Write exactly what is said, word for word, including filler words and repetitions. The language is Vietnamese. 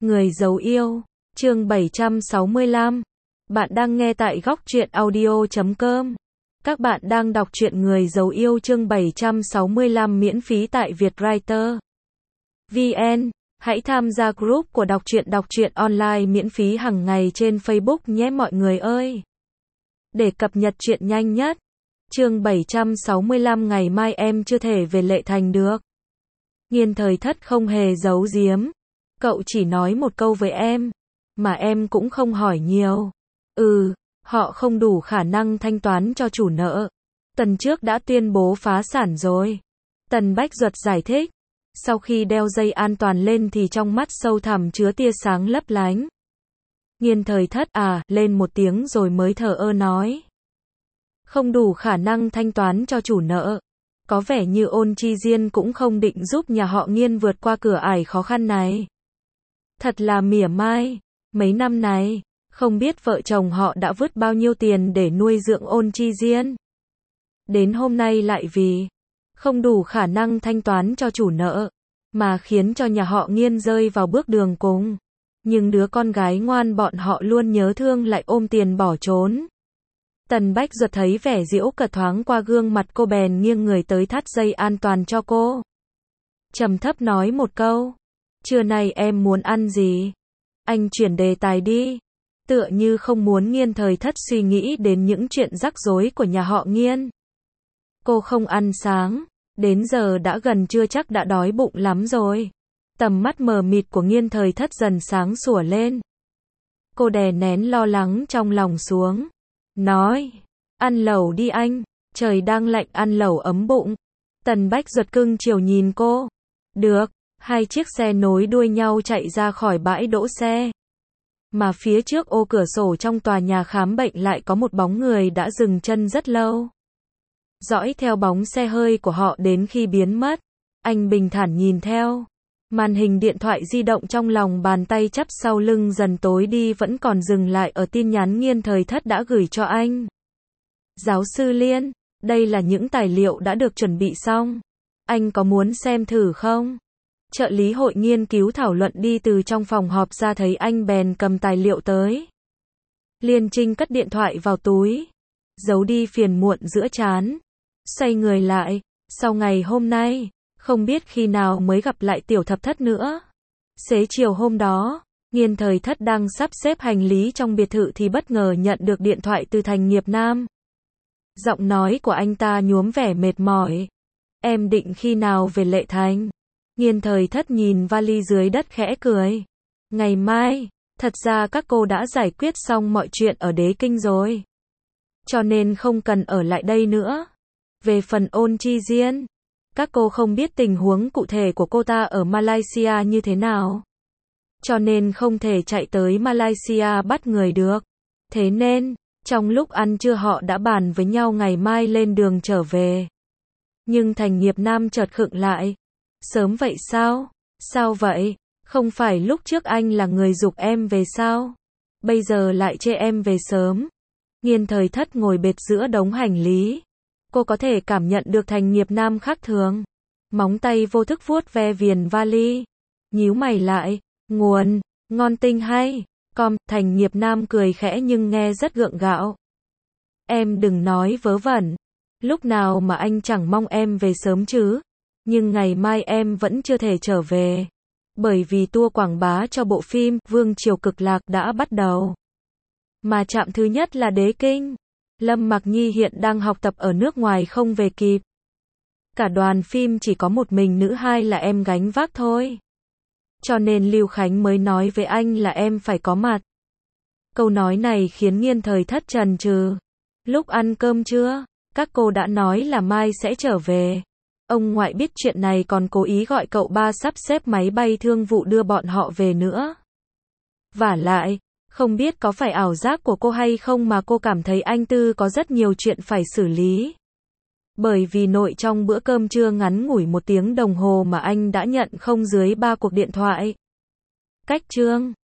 Người giấu yêu, chương bảy trăm sáu mươi lăm. Bạn đang nghe tại góc truyện audio chấm com. Các bạn đang đọc truyện Người giấu yêu chương bảy trăm sáu mươi lăm miễn phí tại Vietwriter vê en. Hãy tham gia group của đọc truyện đọc truyện online miễn phí hàng ngày trên Facebook nhé mọi người ơi. Để cập nhật truyện nhanh nhất. Chương bảy trăm sáu mươi lăm ngày mai em chưa thể về Lệ Thành được. Nghiên Thời Thất không hề giấu giếm. Cậu chỉ nói một câu với em, mà em cũng không hỏi nhiều. Ừ, họ không đủ khả năng thanh toán cho chủ nợ. Tần trước đã tuyên bố phá sản rồi. Tần Bách Duật giải thích. Sau khi đeo dây an toàn lên thì trong mắt sâu thẳm chứa tia sáng lấp lánh. Nghiên Thời Thất à, lên một tiếng rồi mới thờ ơ nói. Không đủ khả năng thanh toán cho chủ nợ. Có vẻ như Ôn Chi Diên cũng không định giúp nhà họ Nghiên vượt qua cửa ải khó khăn này. Thật là mỉa mai. Mấy năm này, không biết vợ chồng họ đã vứt bao nhiêu tiền để nuôi dưỡng Ôn Chi Diên. Đến hôm nay lại vì không đủ khả năng thanh toán cho chủ nợ, mà khiến cho nhà họ Nghiên rơi vào bước đường cùng. Nhưng đứa con gái ngoan bọn họ luôn nhớ thương lại ôm tiền bỏ trốn. Tần Bách Duật thấy vẻ giễu cợt thoáng qua gương mặt cô bèn nghiêng người tới thắt dây an toàn cho cô. Trầm thấp nói một câu. Trưa nay em muốn ăn gì? Anh chuyển đề tài đi. Tựa như không muốn Nghiên Thời Thất suy nghĩ đến những chuyện rắc rối của nhà họ Nghiên. Cô không ăn sáng. Đến giờ đã gần trưa chắc đã đói bụng lắm rồi. Tầm mắt mờ mịt của Nghiên Thời Thất dần sáng sủa lên. Cô đè nén lo lắng trong lòng xuống. Nói. Ăn lẩu đi anh. Trời đang lạnh ăn lẩu ấm bụng. Tần Bách Duật cưng chiều nhìn cô. Được. Hai chiếc xe nối đuôi nhau chạy ra khỏi bãi đỗ xe. Mà phía trước ô cửa sổ trong tòa nhà khám bệnh lại có một bóng người đã dừng chân rất lâu. Dõi theo bóng xe hơi của họ đến khi biến mất. Anh bình thản nhìn theo. Màn hình điện thoại di động trong lòng bàn tay chắp sau lưng dần tối đi vẫn còn dừng lại ở tin nhắn Nghiên Thời Thất đã gửi cho anh. Giáo sư Liên, đây là những tài liệu đã được chuẩn bị xong. Anh có muốn xem thử không? Trợ lý hội nghiên cứu thảo luận đi từ trong phòng họp ra thấy anh bèn cầm tài liệu tới. Liên Trinh cất điện thoại vào túi. Giấu đi phiền muộn giữa trán. Xoay người lại. Sau ngày hôm nay, không biết khi nào mới gặp lại Tiểu Thập Thất nữa. Xế chiều hôm đó, Nghiên Thời Thất đang sắp xếp hành lý trong biệt thự thì bất ngờ nhận được điện thoại từ Thành Nghiệp Nam. Giọng nói của anh ta nhuốm vẻ mệt mỏi. Em định khi nào về Lệ Thành? Nghiên Thời Thất nhìn vali dưới đất khẽ cười. Ngày mai, thật ra các cô đã giải quyết xong mọi chuyện ở Đế Kinh rồi. Cho nên không cần ở lại đây nữa. Về phần Ôn Chi Diên, các cô không biết tình huống cụ thể của cô ta ở Malaysia như thế nào. Cho nên không thể chạy tới Malaysia bắt người được. Thế nên, trong lúc ăn trưa họ đã bàn với nhau ngày mai lên đường trở về. Nhưng Thành Nghiệp Nam chợt khựng lại. Sớm vậy sao? Sao vậy? Không phải lúc trước anh là người giục em về sao? Bây giờ lại chê em về sớm. Nghiên Thời Thất ngồi bệt giữa đống hành lý. Cô có thể cảm nhận được Thành Nghiệp Nam khác thường. Móng tay vô thức vuốt ve viền vali. Nhíu mày lại. Nguồn, ngon tinh hay. Com, Thành Nghiệp Nam cười khẽ nhưng nghe rất gượng gạo. Em đừng nói vớ vẩn. Lúc nào mà anh chẳng mong em về sớm chứ. Nhưng ngày mai em vẫn chưa thể trở về. Bởi vì tour quảng bá cho bộ phim Vương Triều Cực Lạc đã bắt đầu. Mà trạm thứ nhất là Đế Kinh. Lâm Mặc Nhi hiện đang học tập ở nước ngoài không về kịp. Cả đoàn phim chỉ có một mình nữ hai là em gánh vác thôi. Cho nên Lưu Khánh mới nói với anh là em phải có mặt. Câu nói này khiến Nghiên Thời Thất chần chừ. Lúc ăn cơm trưa, các cô đã nói là mai sẽ trở về. Ông ngoại biết chuyện này còn cố ý gọi cậu ba sắp xếp máy bay thương vụ đưa bọn họ về nữa. Vả lại, không biết có phải ảo giác của cô hay không mà cô cảm thấy anh Tư có rất nhiều chuyện phải xử lý. Bởi vì nội trong bữa cơm trưa ngắn ngủi một tiếng đồng hồ mà anh đã nhận không dưới ba cuộc điện thoại. Cách chương